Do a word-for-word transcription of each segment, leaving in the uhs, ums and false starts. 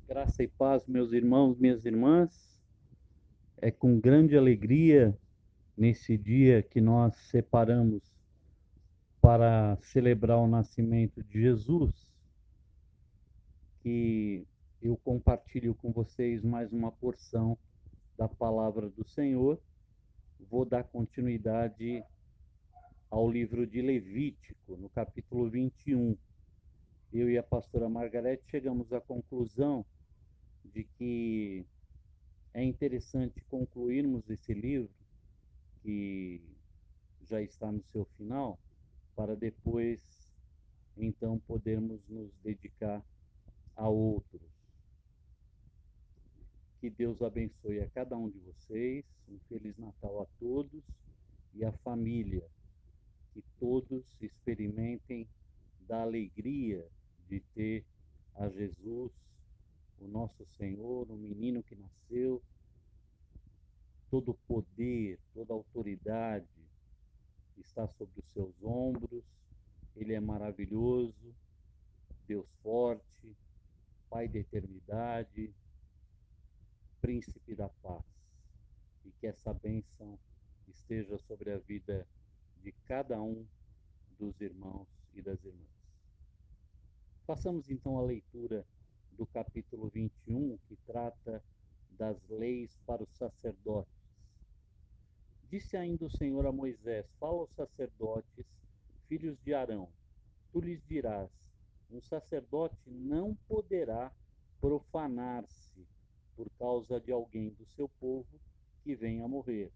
Graça e paz, meus irmãos, minhas irmãs. É com grande alegria nesse dia que nós separamos para celebrar o nascimento de Jesus, que eu compartilho com vocês mais uma porção da palavra do Senhor. Vou dar continuidade ao livro de Levítico, no capítulo vinte e um. Eu e a pastora Margarete chegamos à conclusão de que é interessante concluirmos esse livro, que já está no seu final, para depois, então, podermos nos dedicar a outros. Que Deus abençoe a cada um de vocês, um Feliz Natal a todos e a família. Que todos experimentem da alegria de ter a Jesus, o nosso Senhor, o menino que nasceu, todo o poder, toda a autoridade está sobre os seus ombros. Ele é maravilhoso, Deus forte, Pai da eternidade, Príncipe da paz. E que essa bênção esteja sobre a vida de cada um dos irmãos e das irmãs. Façamos então a leitura do capítulo vinte e um, que trata das leis para os sacerdotes. Disse ainda o Senhor a Moisés: fala aos sacerdotes, filhos de Arão. Tu lhes dirás: um sacerdote não poderá profanar-se por causa de alguém do seu povo que venha a morrer,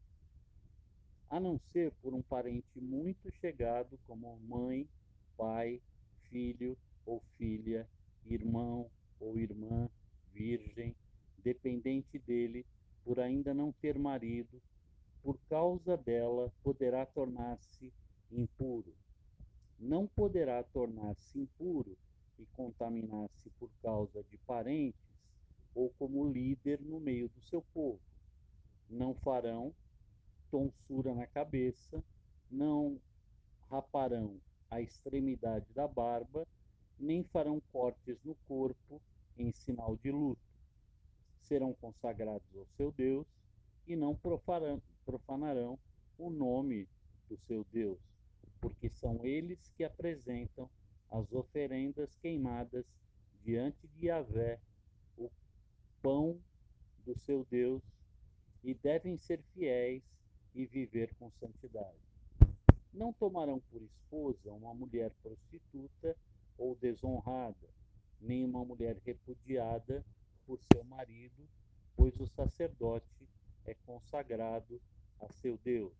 a não ser por um parente muito chegado, como mãe, pai, filho ou filha, irmão ou irmã, virgem, dependente dele, por ainda não ter marido. Por causa dela poderá tornar-se impuro. Não poderá tornar-se impuro e contaminar-se por causa de parentes ou como líder no meio do seu povo. Não farão tonsura na cabeça, não raparão a extremidade da barba, nem farão cortes no corpo em sinal de luto. Serão consagrados ao seu Deus e não profanarão o nome do seu Deus, porque são eles que apresentam as oferendas queimadas diante de Yahvé, o pão do seu Deus, e devem ser fiéis e viver com santidade. Não tomarão por esposa uma mulher prostituta ou desonrada, nem uma mulher repudiada por seu marido, pois o sacerdote é consagrado a seu Deus.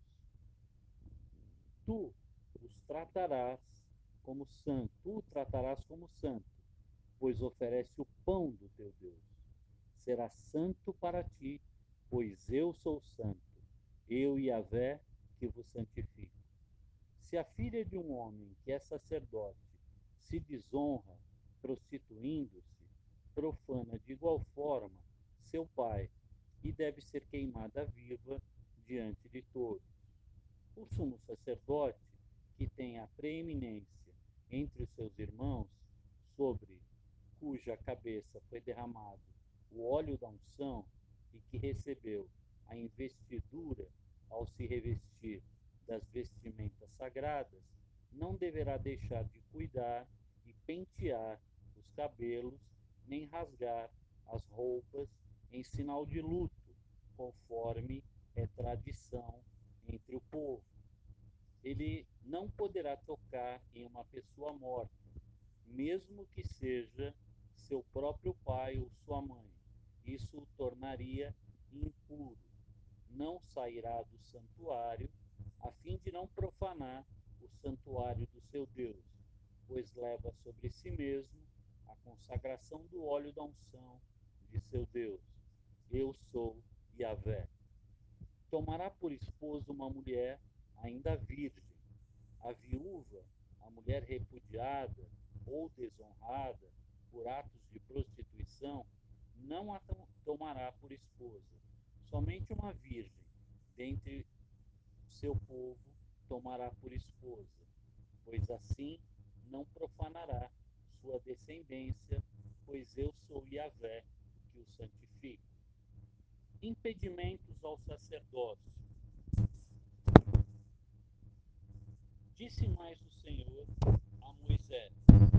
Tu os tratarás como santo, tu o tratarás como santo, pois oferece o pão do teu Deus. Será santo para ti, pois eu sou santo, eu, Yahvé, que vos santifico. Se a filha de um homem que é sacerdote se desonra, prostituindo-se, profana de igual forma seu pai, e deve ser queimada viva diante de todos. O sumo sacerdote, que tem a preeminência entre os seus irmãos, sobre cuja cabeça foi derramado o óleo da unção e que recebeu a investidura ao se revestir das vestimentas sagradas, não deverá deixar de cuidar e pentear os cabelos, nem rasgar as roupas em sinal de luto, conforme é tradição entre o povo. Ele não poderá tocar em uma pessoa morta, mesmo que seja seu próprio pai ou sua mãe. Isso o tornaria impuro. Não sairá do santuário, a fim de não profanar o santuário do seu Deus, pois leva sobre si mesmo a consagração do óleo da unção de seu Deus. Eu sou Yahvé. Tomará por esposa uma mulher ainda virgem. A viúva, a mulher repudiada ou desonrada por atos de prostituição, não a tomará por esposa. Somente uma virgem dentre seu povo tomará por esposa, pois assim não profanará sua descendência, pois eu sou Yahvé, que o santificam. Impedimentos ao sacerdócio. Disse mais o Senhor a Moisés: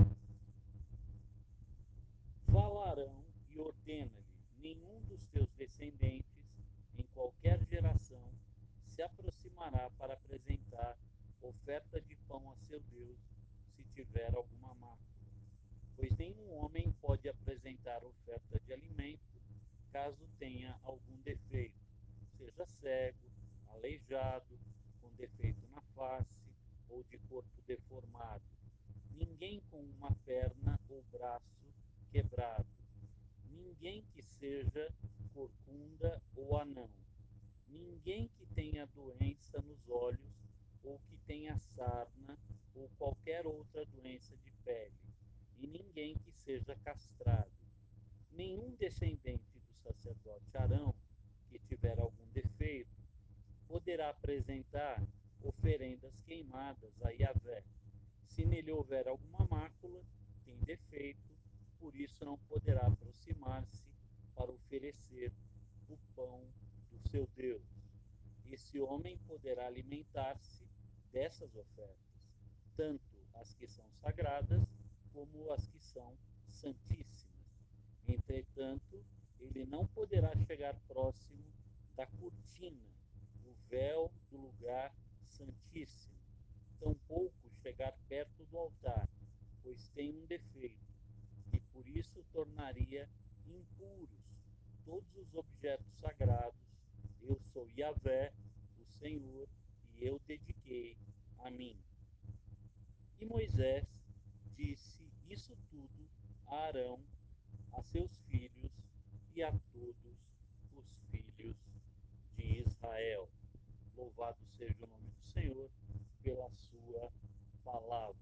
fala a Arão e ordena-lhe: nenhum dos teus descendentes, em qualquer geração, se aproximará para apresentar oferta de pão a seu Deus, se tiver alguma mácula. Pois nenhum homem pode apresentar oferta de alimento, caso tenha algum defeito, seja cego, aleijado, com defeito na face ou de corpo deformado, ninguém com uma perna ou braço quebrado, ninguém que seja corcunda ou anão, ninguém que tenha doença nos olhos ou que tenha sarna ou qualquer outra doença de pele, e ninguém que seja castrado. Nenhum descendente do sacerdote Arão que tiver algum defeito poderá apresentar oferendas queimadas a Yahvé. Se nele houver alguma mácula, tem defeito, por isso não poderá aproximar-se para oferecer o pão do seu Deus. Esse homem poderá alimentar-se dessas ofertas, tanto as que são sagradas como as que são santíssimas. Entretanto, ele não poderá chegar próximo da cortina, o véu do lugar santíssimo, tampouco chegar perto do altar, pois tem um defeito, e por isso tornaria impuros todos os objetos sagrados. Eu sou Yahvé, o Senhor, e eu dediquei a mim. E Moisés disse isso tudo a Arão, a seus filhos e a todos os filhos de Israel. Louvado seja o nome do Senhor pela sua palavra.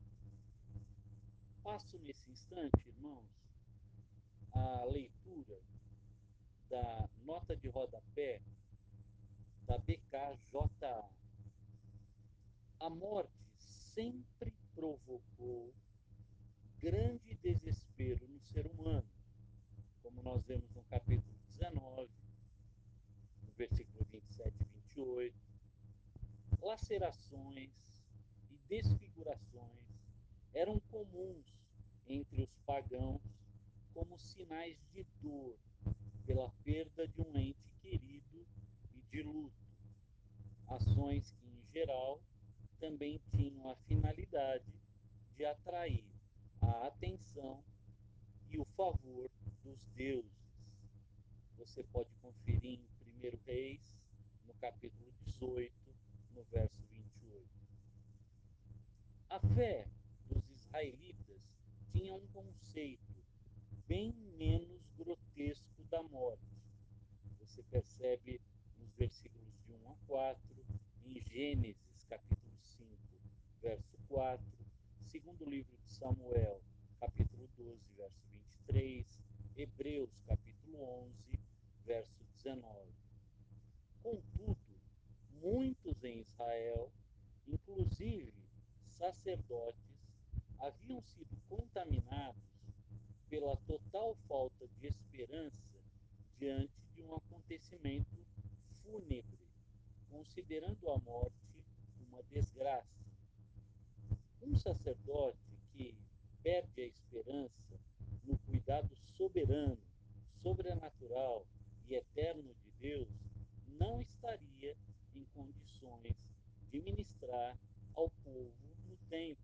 Passo nesse instante, irmãos, a leitura da nota de rodapé da B K J A. A morte sempre provocou grande desespero no ser humano, como nós vemos no capítulo dezenove, no versículo vinte e sete e vinte e oito. Lacerações e desfigurações eram comuns entre os pagãos como sinais de dor pela perda de um ente querido e de luto. Ações que, em geral, também tinham a finalidade de atrair a atenção e o favor dos deuses. Você pode conferir em primeiro Reis, no capítulo dezoito, no verso vinte e oito. A fé dos israelitas tinha um conceito bem menos grotesco da morte. Você percebe nos versículos de um a quatro, em Gênesis, capítulo cinco, verso quatro, segundo livro de Samuel, capítulo doze, verso vinte e três, Hebreus, capítulo onze, verso dezenove. Contudo, muitos em Israel, inclusive sacerdotes, haviam sido contaminados pela total falta de esperança diante de um acontecimento fúnebre, considerando a morte uma desgraça. Um sacerdote que perde a esperança no cuidado soberano, sobrenatural e eterno de Deus não estaria em condições de ministrar ao povo no templo.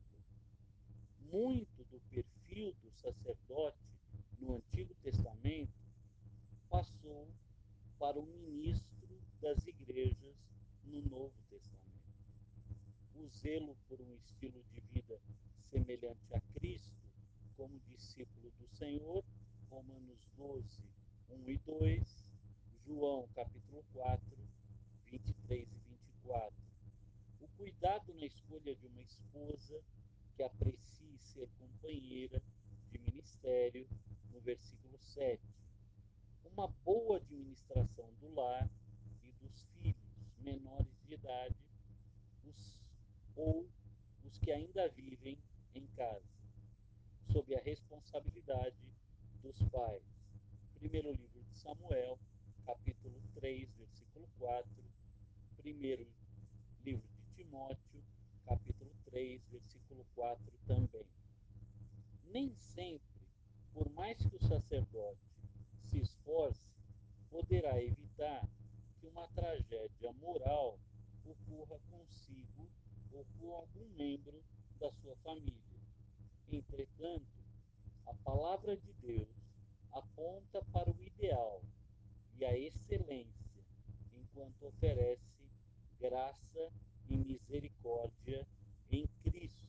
Muito do perfil do sacerdote no Antigo Testamento passou para o ministro das igrejas no Novo Testamento. O zelo por um estilo de vida semelhante a Cristo, como discípulo do Senhor, Romanos doze, um e dois, João capítulo quatro, vinte e três e vinte e quatro. O cuidado na escolha de uma esposa que aprecie ser companheira de ministério, no versículo sete. Uma boa administração do lar e dos filhos menores de idade, os, ou os que ainda vivem em casa, sob a responsabilidade dos pais. Primeiro livro de Samuel, capítulo três, versículo quatro. Primeiro livro de Timóteo, capítulo três, versículo quatro também. Nem sempre, por mais que o sacerdote se esforce, poderá evitar que uma tragédia moral ocorra consigo ou com algum membro da sua família. Entretanto, a palavra de Deus aponta para o ideal e a excelência, enquanto oferece graça e misericórdia em Cristo,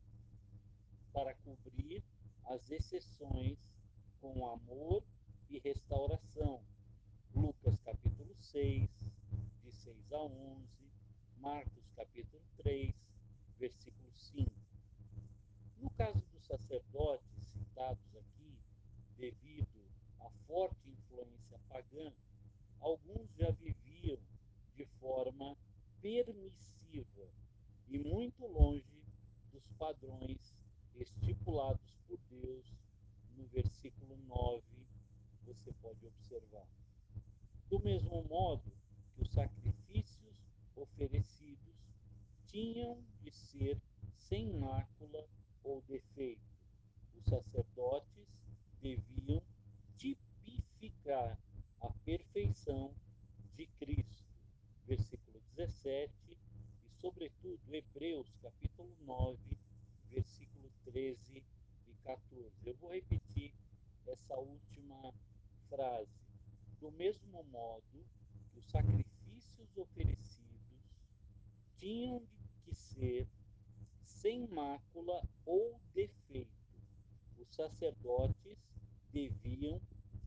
para cobrir as exceções com amor e restauração. Lucas capítulo seis, de seis a onze, Marcos capítulo três, versículo cinco. No caso dos sacerdotes citados aqui, devido à forte influência pagã, alguns já viviam de forma permissiva e muito longe dos padrões estipulados por Deus no versículo nove, você pode observar. Do mesmo modo que os sacrifícios oferecidos tinham de ser sem mácula ou defeito, os sacerdotes deviam tipificar a perfeição de Cristo. Versículo dezessete e, sobretudo, Hebreus capítulo nove, versículo treze e quatorze. Eu vou repetir essa última frase. Do mesmo modo que os sacrifícios oferecidos tinham que ser sem mácula ou defeito, os sacerdotes deviam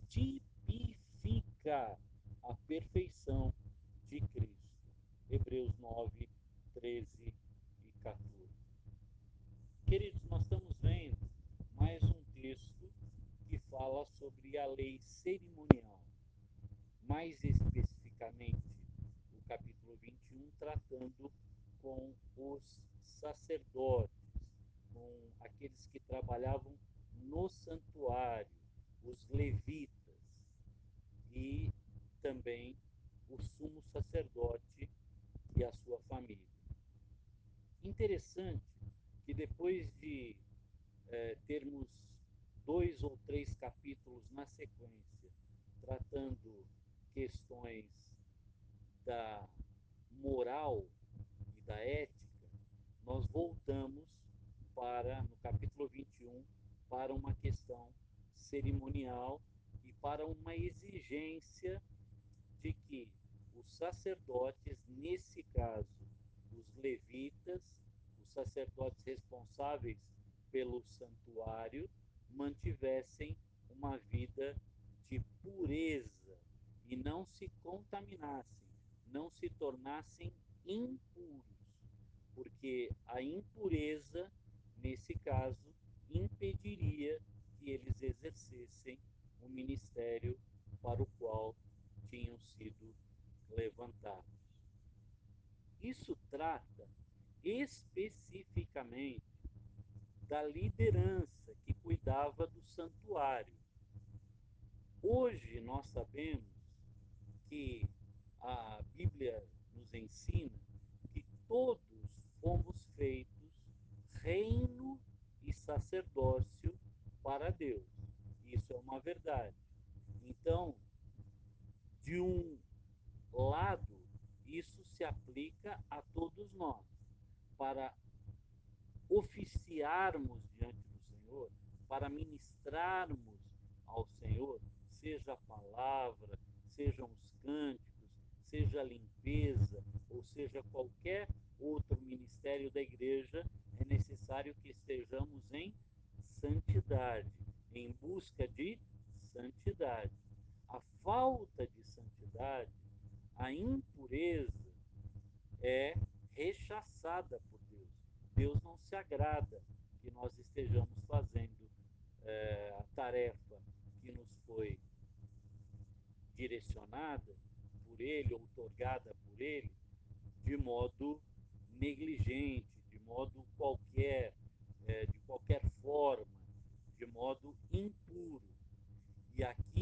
tipificar a perfeição de Cristo. Hebreus nove, treze e quatorze. Queridos, nós estamos vendo mais um texto que fala sobre a lei cerimonial. Mais especificamente, o capítulo vinte e um, tratando com os sacerdotes, com aqueles que trabalhavam no santuário, os levitas, e também o sumo sacerdote e a sua família. Interessante que depois de eh, termos dois ou três capítulos na sequência, tratando questões da moral e da ética, nós voltamos para, no capítulo vinte e um, para uma questão cerimonial e para uma exigência de que os sacerdotes, nesse caso, os levitas, os sacerdotes responsáveis pelo santuário, mantivessem uma vida de pureza e não se contaminassem, não se tornassem impuros, porque a impureza, nesse caso, impediria que eles exercessem o ministério para o qual tinham sido levantados. Isso trata especificamente da liderança que cuidava do santuário. Hoje nós sabemos que a Bíblia nos ensina que todos fomos feitos reino e sacerdócio para Deus. Isso é uma verdade. Então, de um lado, isso se aplica a todos nós, para oficiarmos diante do Senhor, para ministrarmos ao Senhor, seja a palavra, sejam os cânticos, seja a limpeza, ou seja qualquer outro ministério da igreja, é necessário que estejamos em santidade, em busca de santidade. A falta de santidade, a impureza, é rechaçada por Deus. Deus não se agrada que nós estejamos fazendo é, a tarefa que nos foi direcionada por Ele, outorgada por Ele, de modo negligente, de modo qualquer, é, de qualquer forma, de modo impuro. E aqui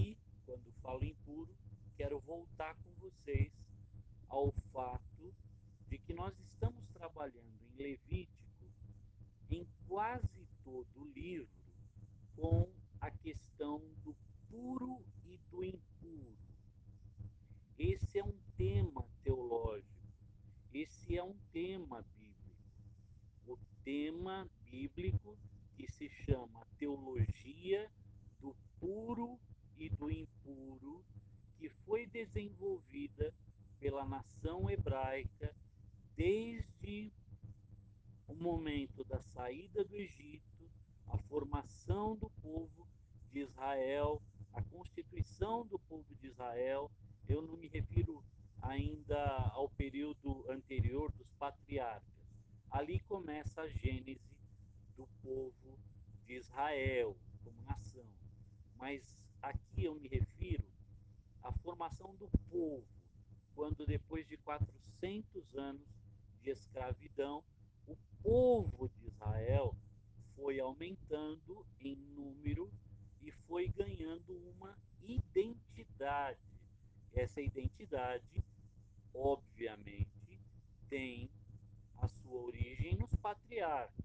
quando falo impuro, quero voltar com vocês ao fato de que nós estamos trabalhando em Levítico, em quase todo o livro, com a questão do puro e do impuro. Esse é um tema teológico, esse é um tema bíblico. O tema bíblico que se chama Teologia do Puro e do Impuro, que foi desenvolvida pela nação hebraica desde o momento da saída do Egito, a formação do povo de Israel, a constituição do povo de Israel. Eu não me refiro ainda ao período anterior dos patriarcas. Ali começa a gênese do povo de Israel como nação. Mas aqui eu me refiro à formação do povo, quando depois de quatrocentos anos de escravidão, o povo de Israel foi aumentando em número e foi ganhando uma identidade. Essa identidade, obviamente, tem a sua origem nos patriarcas,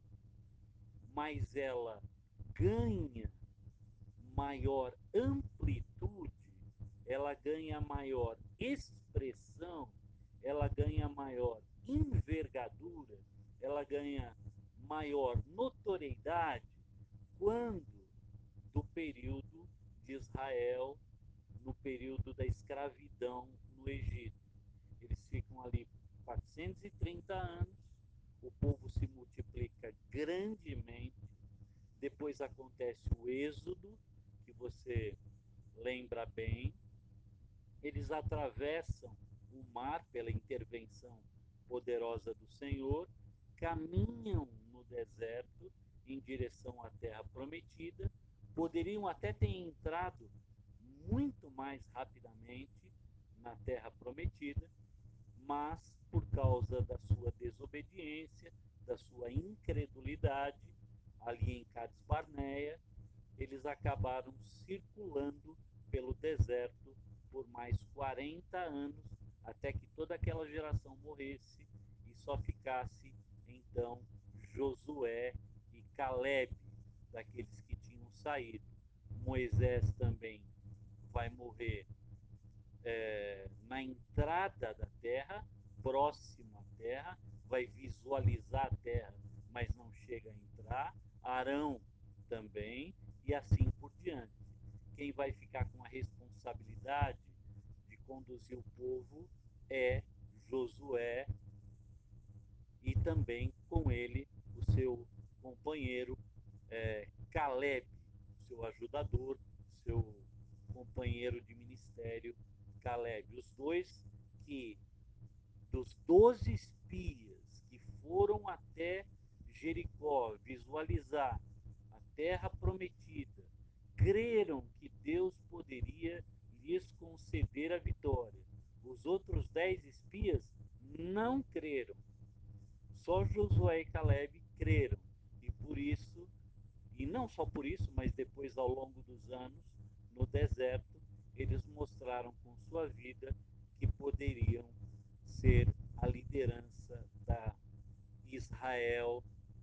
mas ela ganha maior amplitude, ela ganha maior expressão, ela ganha maior envergadura, ela ganha maior notoriedade quando do período de Israel, no período da escravidão no Egito. Eles ficam ali quatrocentos e trinta anos, o povo se multiplica grandemente, depois acontece o êxodo, que você lembra bem, eles atravessam o mar pela intervenção poderosa do Senhor, caminham no deserto em direção à terra prometida, poderiam até ter entrado muito mais rapidamente na terra prometida, mas por causa da sua desobediência, da sua incredulidade, ali em Cades Barneia, eles acabaram circulando pelo deserto por mais quarenta anos, até que toda aquela geração morresse e só ficasse, então, Josué e Caleb, daqueles que tinham saído. Moisés também vai morrer é, na entrada da terra, próximo à terra, vai visualizar a terra, mas não chega a entrar. Arão também, e assim por diante. Quem vai ficar com a responsabilidade de conduzir o povo é Josué e também com ele o seu companheiro é, Caleb, seu ajudador, seu companheiro de ministério Caleb. Os dois que, dos doze espias que foram até Jericó visualizar a terra prometida, creram que Deus poderia lhes conceder a vitória. Os outros dez espias não creram. Só Josué e Caleb creram. E por isso, e não só por isso, mas depois ao longo dos anos, no deserto, eles mostraram com sua vida que poderiam ser a liderança da Israel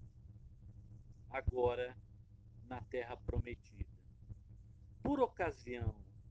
agora na terra prometida. Por ocasião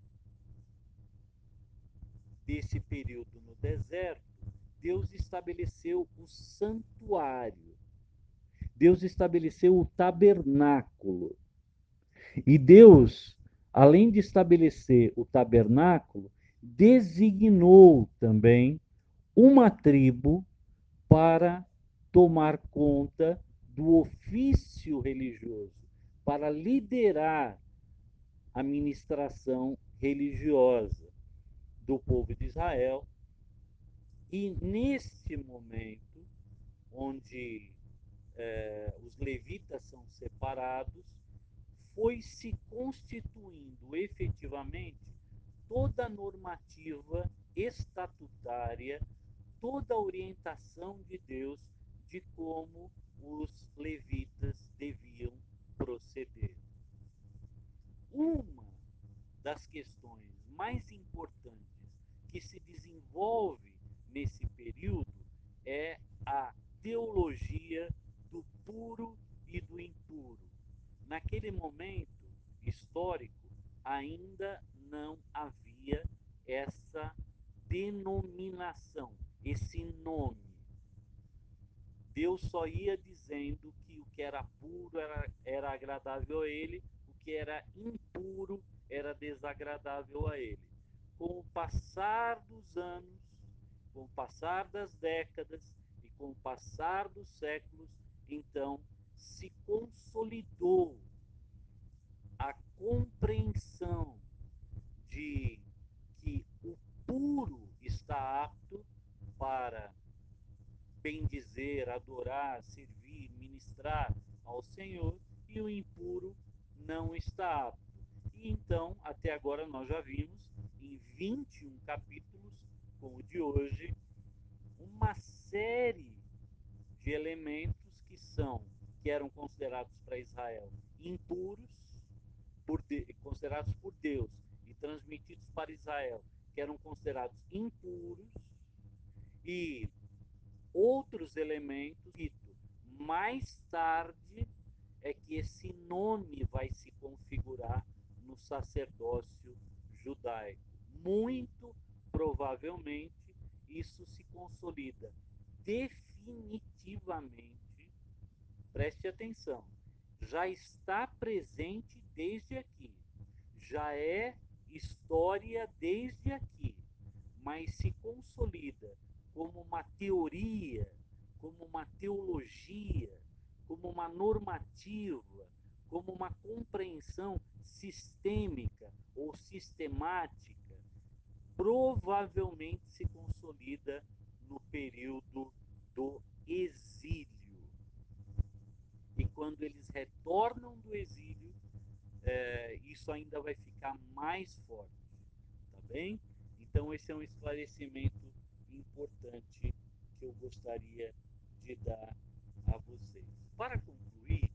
desse período no deserto, Deus estabeleceu o santuário. Deus estabeleceu o tabernáculo. E Deus, além de estabelecer o tabernáculo, designou também uma tribo para tomar conta do ofício religioso, para liderar a ministração religiosa do povo de Israel. E neste momento, onde eh, os levitas são separados, foi se constituindo efetivamente toda a normativa estatutária, toda a orientação de Deus de como os levitas deviam proceder. Uma das questões mais importantes que se desenvolve nesse período é a teologia do puro e do impuro. Naquele momento histórico, ainda não havia essa denominação, esse nome. Deus só ia dizendo que o que era puro era, era agradável a ele, o que era impuro era desagradável a ele. Com o passar dos anos, com o passar das décadas e com o passar dos séculos, então se consolidou a compreensão de que o puro está apto para bendizer, adorar, servir, ministrar ao Senhor, e o impuro não está apto. E então, até agora nós já vimos em vinte e um capítulos, como o de hoje, uma série de elementos que são que eram considerados para Israel impuros, por de, considerados por Deus e transmitidos para Israel, que eram considerados impuros, e outros elementos. Mais tarde é que esse nome vai se configurar no sacerdócio judaico. Muito provavelmente isso se consolida definitivamente, preste atenção, já está presente desde aqui, já é história desde aqui, mas se consolida como uma teoria, como uma teologia, como uma normativa, como uma compreensão sistêmica ou sistemática, provavelmente se consolida no período do exílio. E quando eles retornam do exílio, é, isso ainda vai ficar mais forte, tá bem? Então esse é um esclarecimento importante que eu gostaria de dar a vocês. Para concluir,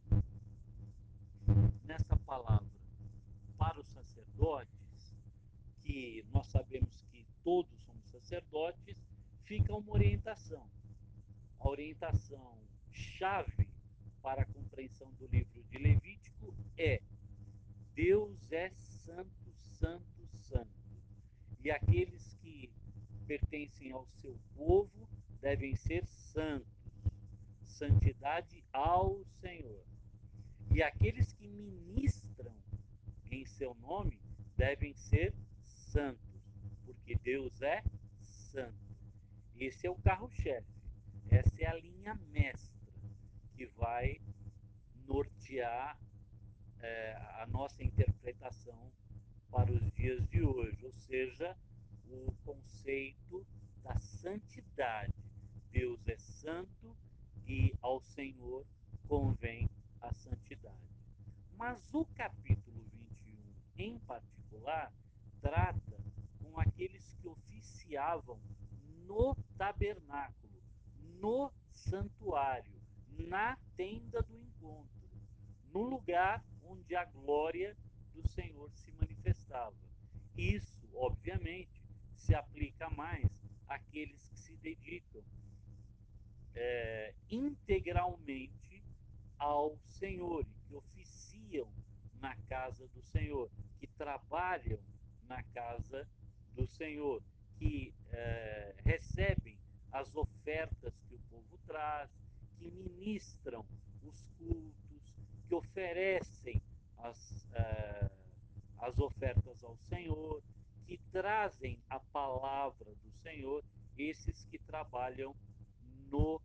nessa palavra para os sacerdotes, que nós sabemos que todos somos sacerdotes, fica uma orientação. A orientação chave para a compreensão do livro de Levítico é: Deus é santo, santo, santo. E aqueles que pertencem ao seu povo devem ser santos. Santidade ao Senhor. E aqueles que ministram em seu nome devem ser santos, porque Deus é santo. Esse é o carro-chefe. Essa é a linha mestra que vai nortear é, a nossa interpretação para os dias de hoje, ou seja, o conceito da santidade. Deus é santo e ao Senhor convém a santidade. Mas o capítulo vinte e um, em particular, trata com aqueles que oficiavam no tabernáculo, no santuário, na tenda do encontro, no lugar onde a glória do Senhor se manifestava. Isso, obviamente, se aplica mais àqueles que se dedicam é, integralmente ao Senhor e que oficiam na casa do Senhor, que trabalham na casa do Senhor, que é, recebem as ofertas que o povo traz, que ministram os cultos, que oferecem as, é, as ofertas ao Senhor, que trazem a palavra do Senhor, esses que trabalham no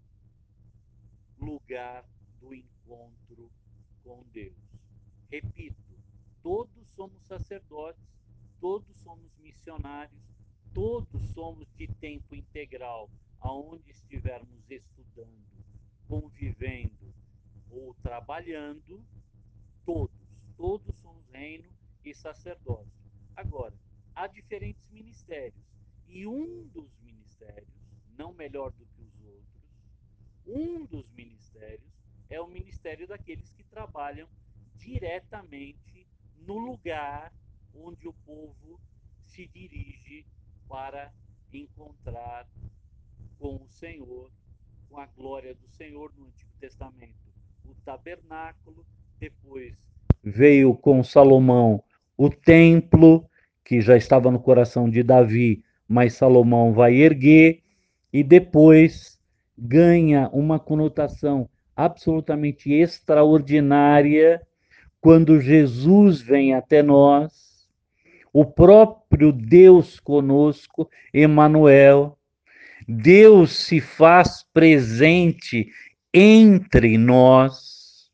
lugar do encontro com Deus. Repito, todos somos sacerdotes, todos somos missionários, todos somos de tempo integral, aonde estivermos estudando, convivendo ou trabalhando, todos, todos somos reino e sacerdócio. Agora, há diferentes ministérios, e um dos ministérios, não melhor do que os outros, um dos ministérios é o ministério daqueles que trabalham diretamente no lugar onde o povo se dirige para encontrar com o Senhor, com a glória do Senhor no Antigo Testamento. O tabernáculo, depois veio com Salomão o templo, que já estava no coração de Davi, mas Salomão vai erguer, e depois ganha uma conotação absolutamente extraordinária quando Jesus vem até nós, o próprio Deus conosco, Emanuel. Deus se faz presente entre nós,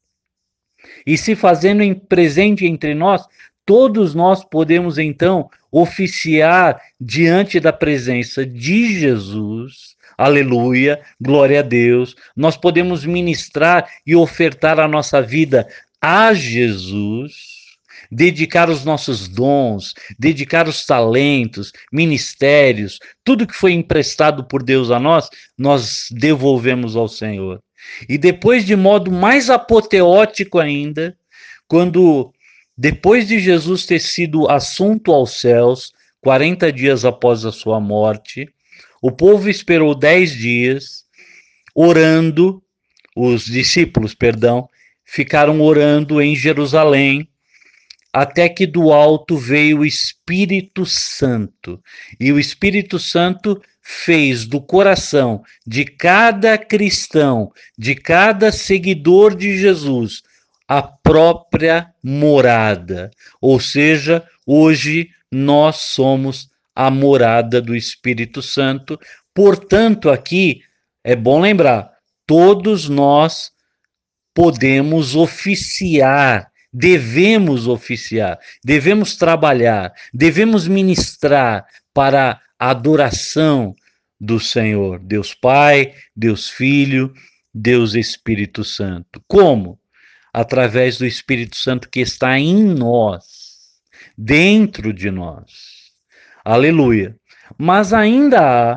e se fazendo em presente entre nós, todos nós podemos então oficiar diante da presença de Jesus. Aleluia, glória a Deus. Nós podemos ministrar e ofertar a nossa vida a Jesus, dedicar os nossos dons, dedicar os talentos, ministérios, tudo que foi emprestado por Deus a nós, nós devolvemos ao Senhor. E depois, de modo mais apoteótico ainda, quando, depois de Jesus ter sido assunto aos céus, quarenta dias após a sua morte, o povo esperou dez dias, orando, os discípulos, perdão, ficaram orando em Jerusalém, até que do alto veio o Espírito Santo. E o Espírito Santo fez do coração de cada cristão, de cada seguidor de Jesus, a própria morada. Ou seja, hoje nós somos a morada do Espírito Santo. Portanto, aqui é bom lembrar, todos nós podemos oficiar, devemos oficiar, devemos trabalhar, devemos ministrar para a adoração do Senhor, Deus Pai, Deus Filho, Deus Espírito Santo. Como? Através do Espírito Santo que está em nós, dentro de nós. Aleluia. Mas ainda há,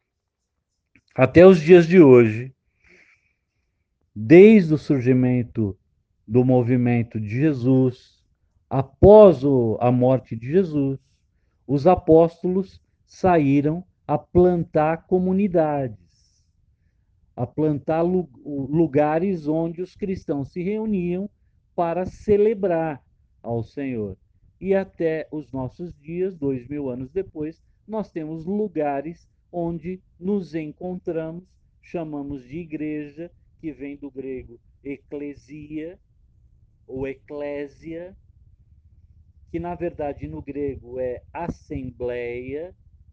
até os dias de hoje, desde o surgimento do movimento de Jesus, após o, a morte de Jesus, os apóstolos saíram a plantar comunidades, a plantar lu lugares onde os cristãos se reuniam para celebrar ao Senhor. E até os nossos dias, dois mil anos depois, nós temos lugares onde nos encontramos, chamamos de igreja, que vem do grego eclesia, ou eclésia, que na verdade no grego é assembleia,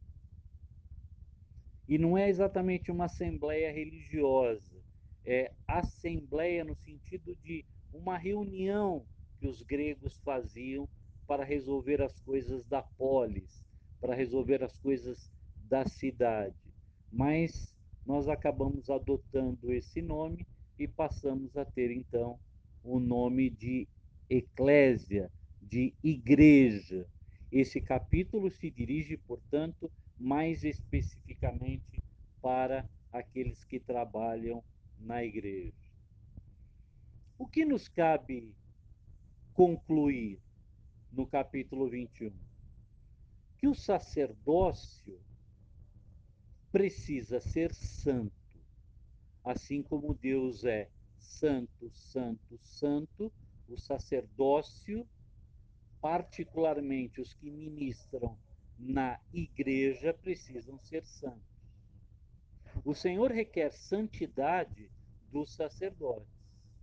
e não é exatamente uma assembleia religiosa, é assembleia no sentido de uma reunião que os gregos faziam para resolver as coisas da polis, para resolver as coisas da cidade. Mas nós acabamos adotando esse nome e passamos a ter então o nome de eclésia, de igreja. Esse capítulo se dirige, portanto, mais especificamente para aqueles que trabalham na igreja. O que nos cabe concluir no capítulo vinte e um? Que o sacerdócio precisa ser santo, assim como Deus é santo, santo, santo. O sacerdócio, particularmente os que ministram na igreja, precisam ser santos. O Senhor requer santidade dos sacerdotes.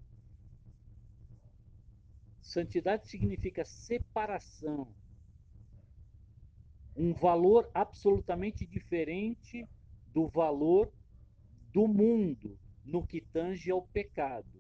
Santidade significa separação, um valor absolutamente diferente do valor do mundo no que tange ao pecado.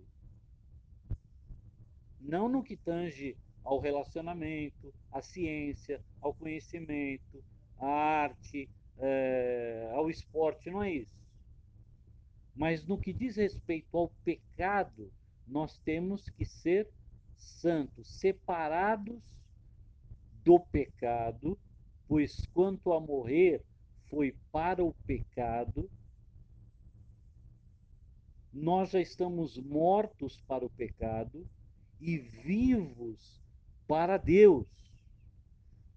Não no que tange ao relacionamento, à ciência, ao conhecimento, à arte, é, ao esporte, não é isso. Mas no que diz respeito ao pecado, nós temos que ser santos, separados do pecado, pois quanto a morrer foi para o pecado, nós já estamos mortos para o pecado e vivos para Deus.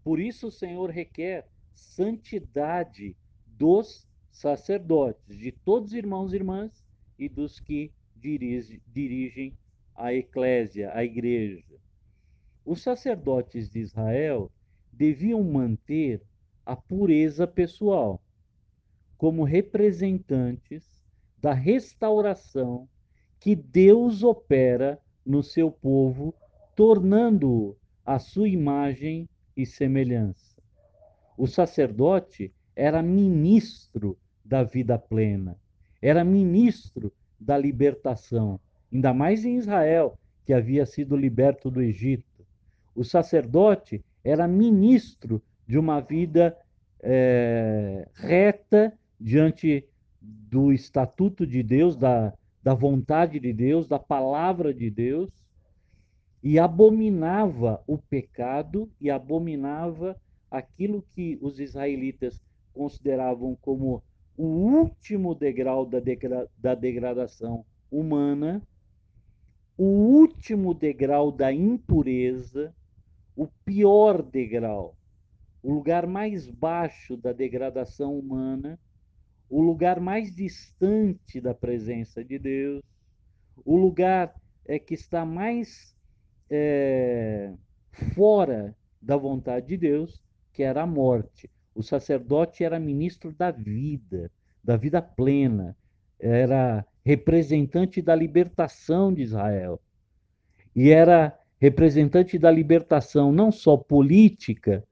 Por isso o Senhor requer santidade dos sacerdotes, de todos os irmãos e irmãs e dos que dirige, dirigem a eclésia, a igreja. Os sacerdotes de Israel deviam manter a pureza pessoal como representantes da restauração que Deus opera no seu povo, tornando-o a sua imagem e semelhança. O sacerdote era ministro da vida plena, era ministro da libertação, ainda mais em Israel, que havia sido liberto do Egito. O sacerdote era ministro de uma vida é, reta diante do estatuto de Deus, da, da vontade de Deus, da palavra de Deus, e abominava o pecado e abominava aquilo que os israelitas consideravam como o último degrau da, degra da degradação humana, o último degrau da impureza, o pior degrau, o lugar mais baixo da degradação humana, o lugar mais distante da presença de Deus, o lugar é que está mais é, fora da vontade de Deus, que era a morte. O sacerdote era ministro da vida, da vida plena, era representante da libertação de Israel. E era representante da libertação não só política,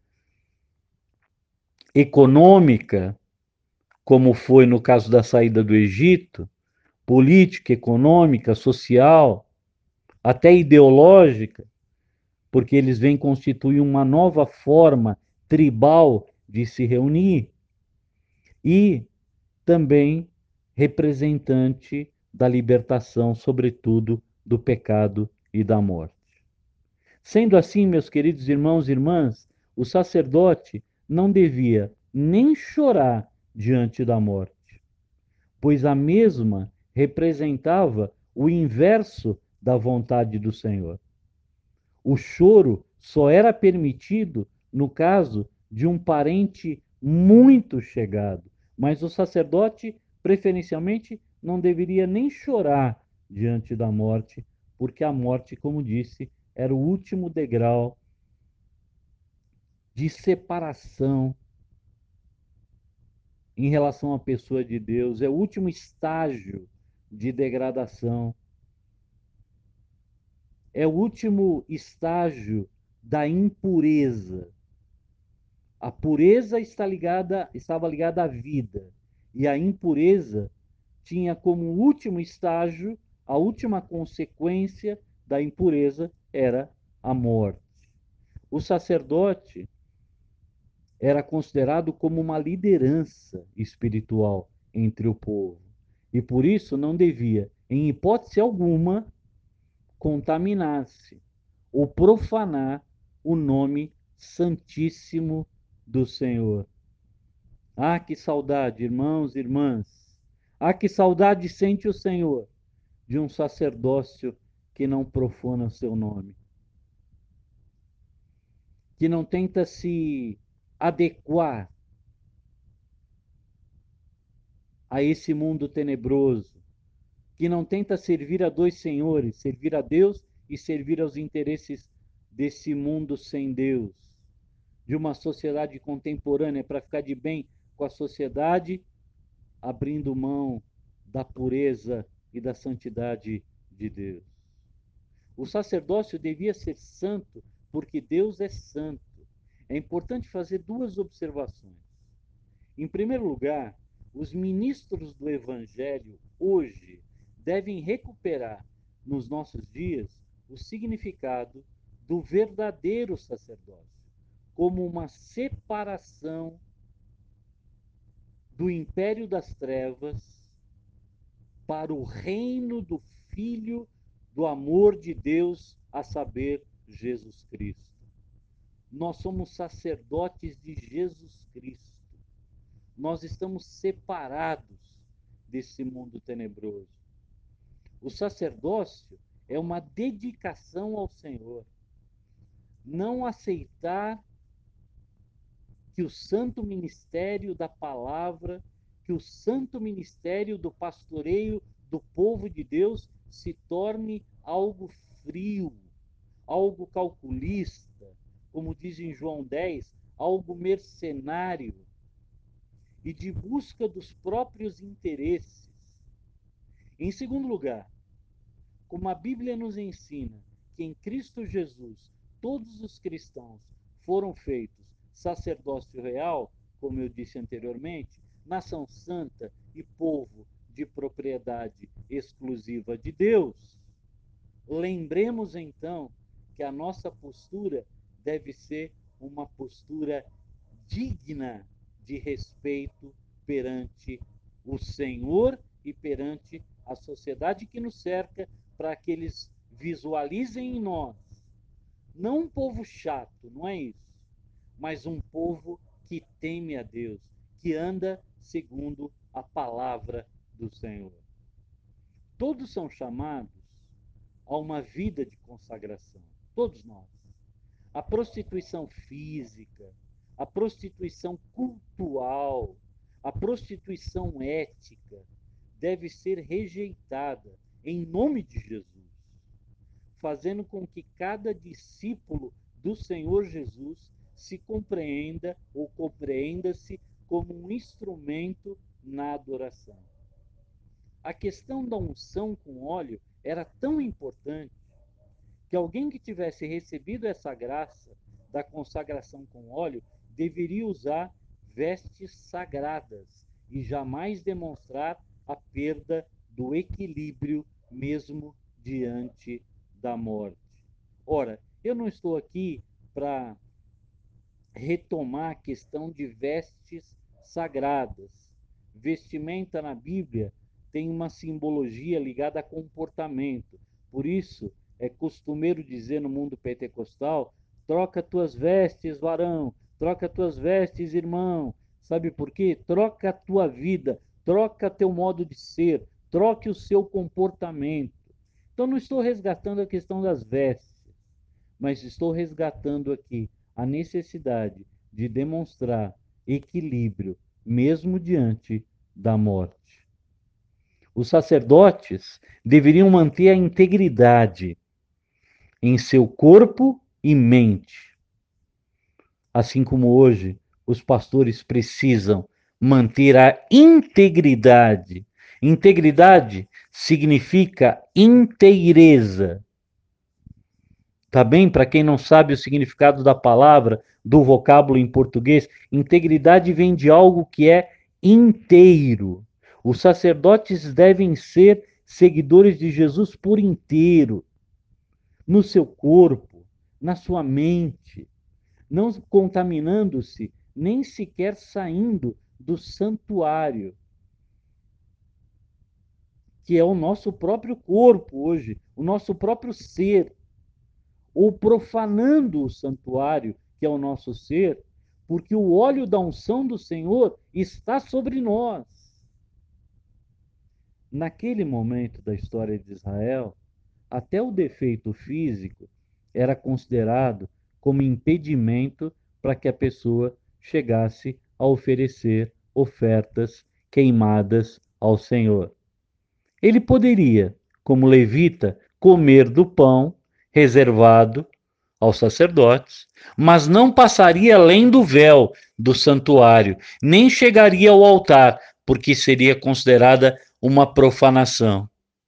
econômica, como foi no caso da saída do Egito, política, econômica, social, até ideológica, porque eles vêm constituir uma nova forma tribal de se reunir, e também representante da libertação, sobretudo do pecado e da morte. Sendo assim, meus queridos irmãos e irmãs, o sacerdote não devia nem chorar diante da morte, pois a mesma representava o inverso da vontade do Senhor. O choro só era permitido no caso de um parente muito chegado, mas o sacerdote, preferencialmente, não deveria nem chorar diante da morte, porque a morte, como disse, era o último degrau de separação em relação à pessoa de Deus, é o último estágio de degradação, é o último estágio da impureza. A pureza está ligada, estava ligada à vida, e a impureza tinha como último estágio, a última consequência da impureza era a morte. O sacerdote era considerado como uma liderança espiritual entre o povo, e por isso não devia, em hipótese alguma, contaminar-se ou profanar o nome santíssimo do Senhor. Ah, que saudade, irmãos e irmãs. Ah, que saudade sente o Senhor de um sacerdócio que não profana o seu nome, que não tenta se adequar a esse mundo tenebroso, que não tenta servir a dois senhores, servir a Deus e servir aos interesses desse mundo sem Deus, de uma sociedade contemporânea para ficar de bem com a sociedade, abrindo mão da pureza e da santidade de Deus. O sacerdócio devia ser santo porque Deus é santo. É importante fazer duas observações. Em primeiro lugar, os ministros do Evangelho hoje devem recuperar nos nossos dias o significado do verdadeiro sacerdócio, como uma separação do império das trevas para o reino do Filho do amor de Deus, a saber, Jesus Cristo. Nós somos sacerdotes de Jesus Cristo. Nós estamos separados desse mundo tenebroso. O sacerdócio é uma dedicação ao Senhor. Não aceitar que o santo ministério da palavra, que o santo ministério do pastoreio do povo de Deus se torne algo frio, algo calculista, como diz em João dez, algo mercenário e de busca dos próprios interesses. Em segundo lugar, como a Bíblia nos ensina que em Cristo Jesus todos os cristãos foram feitos sacerdócio real, como eu disse anteriormente, nação santa e povo de propriedade exclusiva de Deus, lembremos então que a nossa postura deve ser uma postura digna de respeito perante o Senhor e perante a sociedade que nos cerca, para que eles visualizem em nós não um povo chato, não é isso, mas um povo que teme a Deus, que anda segundo a palavra do Senhor. Todos são chamados a uma vida de consagração, todos nós. A prostituição física, a prostituição cultural, a prostituição ética deve ser rejeitada em nome de Jesus, fazendo com que cada discípulo do Senhor Jesus se compreenda ou compreenda-se como um instrumento na adoração. A questão da unção com óleo era tão importante que alguém que tivesse recebido essa graça da consagração com óleo deveria usar vestes sagradas e jamais demonstrar a perda do equilíbrio mesmo diante da morte. Ora, eu não estou aqui para retomar a questão de vestes sagradas. Vestimenta na Bíblia tem uma simbologia ligada a comportamento. Por isso, é costumeiro dizer no mundo pentecostal: troca tuas vestes, varão, troca tuas vestes, irmão. Sabe por quê? Troca a tua vida, troca teu modo de ser, troque o seu comportamento. Então não estou resgatando a questão das vestes, mas estou resgatando aqui a necessidade de demonstrar equilíbrio, mesmo diante da morte. Os sacerdotes deveriam manter a integridade em seu corpo e mente. Assim como hoje os pastores precisam manter a integridade. Integridade significa inteireza. Tá bem? Para quem não sabe o significado da palavra, do vocábulo em português, integridade vem de algo que é inteiro. Os sacerdotes devem ser seguidores de Jesus por inteiro, no seu corpo, na sua mente, não contaminando-se, nem sequer saindo do santuário, que é o nosso próprio corpo hoje, o nosso próprio ser, ou profanando o santuário, que é o nosso ser, porque o óleo da unção do Senhor está sobre nós. Naquele momento da história de Israel, até o defeito físico era considerado como impedimento para que a pessoa chegasse a oferecer ofertas queimadas ao Senhor. Ele poderia, como levita, comer do pão reservado aos sacerdotes, mas não passaria além do véu do santuário, nem chegaria ao altar, porque seria considerada uma profanação.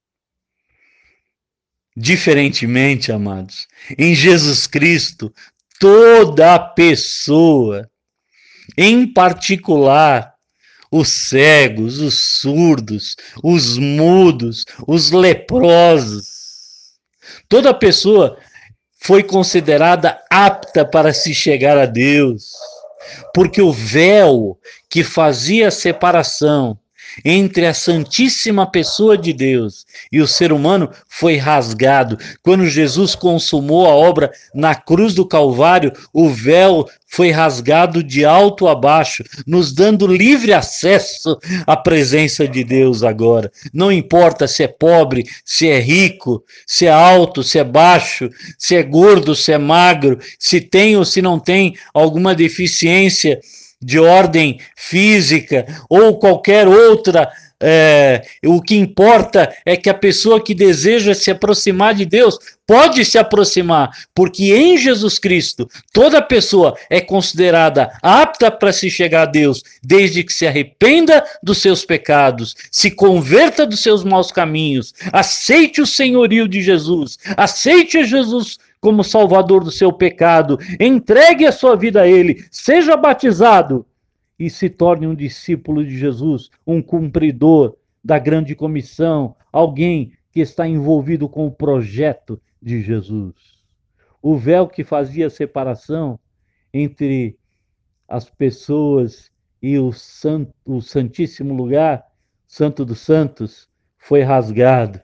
Diferentemente, amados, em Jesus Cristo, toda pessoa, em particular os cegos, os surdos, os mudos, os leprosos, toda pessoa foi considerada apta para se chegar a Deus, porque o véu que fazia a separação entre a Santíssima Pessoa de Deus e o ser humano foi rasgado. Quando Jesus consumou a obra na cruz do Calvário, o véu foi rasgado de alto a baixo, nos dando livre acesso à presença de Deus agora. Não importa se é pobre, se é rico, se é alto, se é baixo, se é gordo, se é magro, se tem ou se não tem alguma deficiência de ordem física ou qualquer outra. É, o que importa é que a pessoa que deseja se aproximar de Deus pode se aproximar, porque em Jesus Cristo toda pessoa é considerada apta para se chegar a Deus, desde que se arrependa dos seus pecados, se converta dos seus maus caminhos, aceite o senhorio de Jesus, aceite Jesus como salvador do seu pecado, entregue a sua vida a Ele, seja batizado e se torne um discípulo de Jesus, um cumpridor da grande comissão, alguém que está envolvido com o projeto de Jesus. O véu que fazia separação entre as pessoas e o, santo, o Santíssimo Lugar, Santo dos Santos, foi rasgado.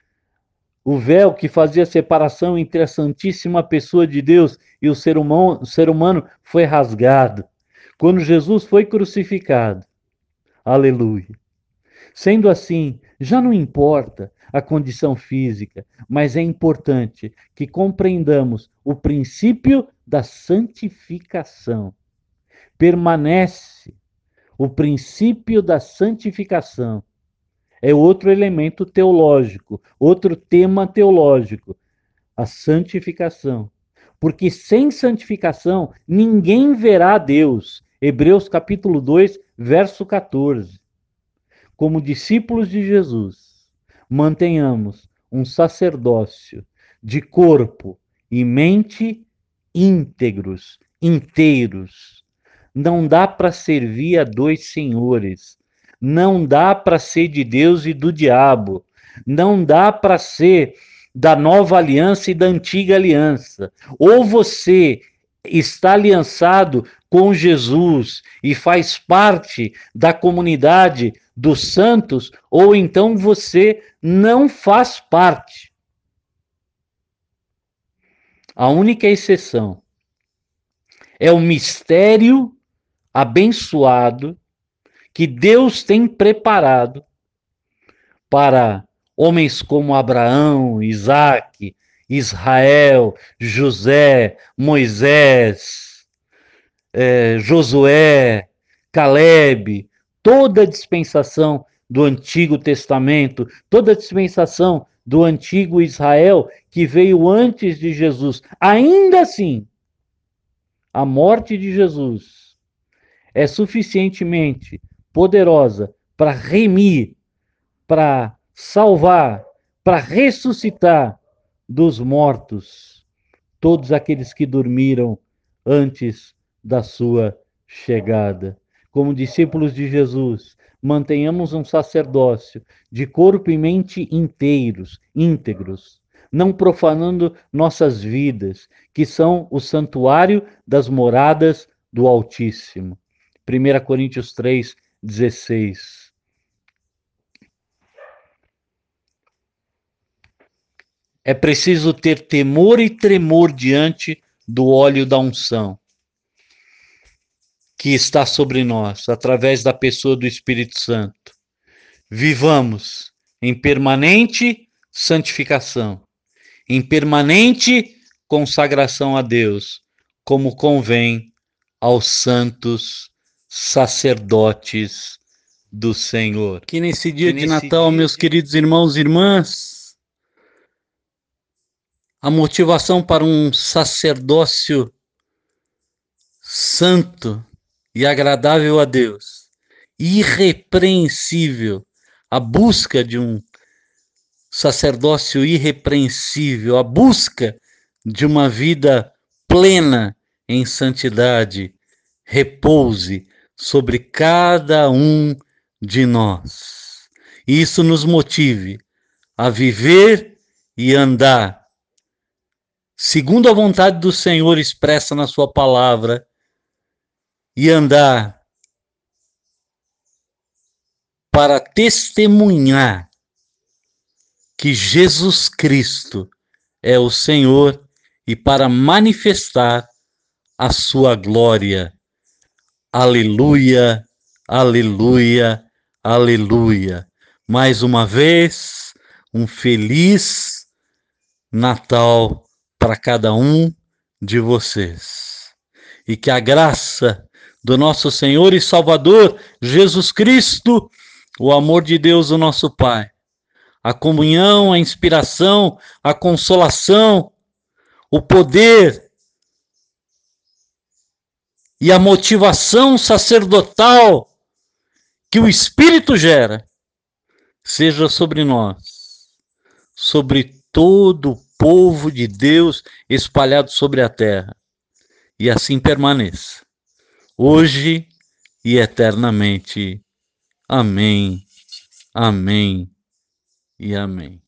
O véu que fazia separação entre a Santíssima Pessoa de Deus e o ser humano, o ser humano foi rasgado. Quando Jesus foi crucificado. Aleluia. Sendo assim, já não importa a condição física, mas é importante que compreendamos o princípio da santificação. Permanece o princípio da santificação. É outro elemento teológico, outro tema teológico, a santificação. Porque sem santificação ninguém verá Deus. Hebreus capítulo dois, verso quatorze. Como discípulos de Jesus, mantenhamos um sacerdócio de corpo e mente íntegros, inteiros. Não dá para servir a dois senhores. Não dá para ser de Deus e do diabo. Não dá para ser da nova aliança e da antiga aliança. Ou você está aliançado com Jesus e faz parte da comunidade dos santos, ou então você não faz parte. A única exceção é o mistério abençoado que Deus tem preparado para homens como Abraão, Isaac, Israel, José, Moisés, eh, Josué, Caleb, toda a dispensação do Antigo Testamento, toda a dispensação do antigo Israel que veio antes de Jesus. Ainda assim, a morte de Jesus é suficientemente poderosa para remir, para salvar, para ressuscitar dos mortos todos aqueles que dormiram antes da sua chegada. Como discípulos de Jesus, mantenhamos um sacerdócio de corpo e mente inteiros, íntegros, não profanando nossas vidas, que são o santuário das moradas do Altíssimo. primeira Coríntios três, dezesseis. É preciso ter temor e tremor diante do óleo da unção que está sobre nós, através da pessoa do Espírito Santo. Vivamos em permanente santificação, em permanente consagração a Deus, como convém aos santos sacerdotes do Senhor. Que nesse dia que de nesse Natal, dia... meus queridos irmãos e irmãs, a motivação para um sacerdócio santo e agradável a Deus, irrepreensível, a busca de um sacerdócio irrepreensível, a busca de uma vida plena em santidade, repouse sobre cada um de nós. E isso nos motive a viver e andar segundo a vontade do Senhor expressa na sua palavra, e andar para testemunhar que Jesus Cristo é o Senhor e para manifestar a sua glória. Aleluia, aleluia, aleluia. Mais uma vez, um feliz Natal para cada um de vocês. E que a graça do nosso Senhor e Salvador Jesus Cristo, o amor de Deus, o nosso Pai, a comunhão, a inspiração, a consolação, o poder e a motivação sacerdotal que o Espírito gera, seja sobre nós, sobre todo o povo de Deus espalhado sobre a terra, e assim permaneça, hoje e eternamente. Amém, amém e amém.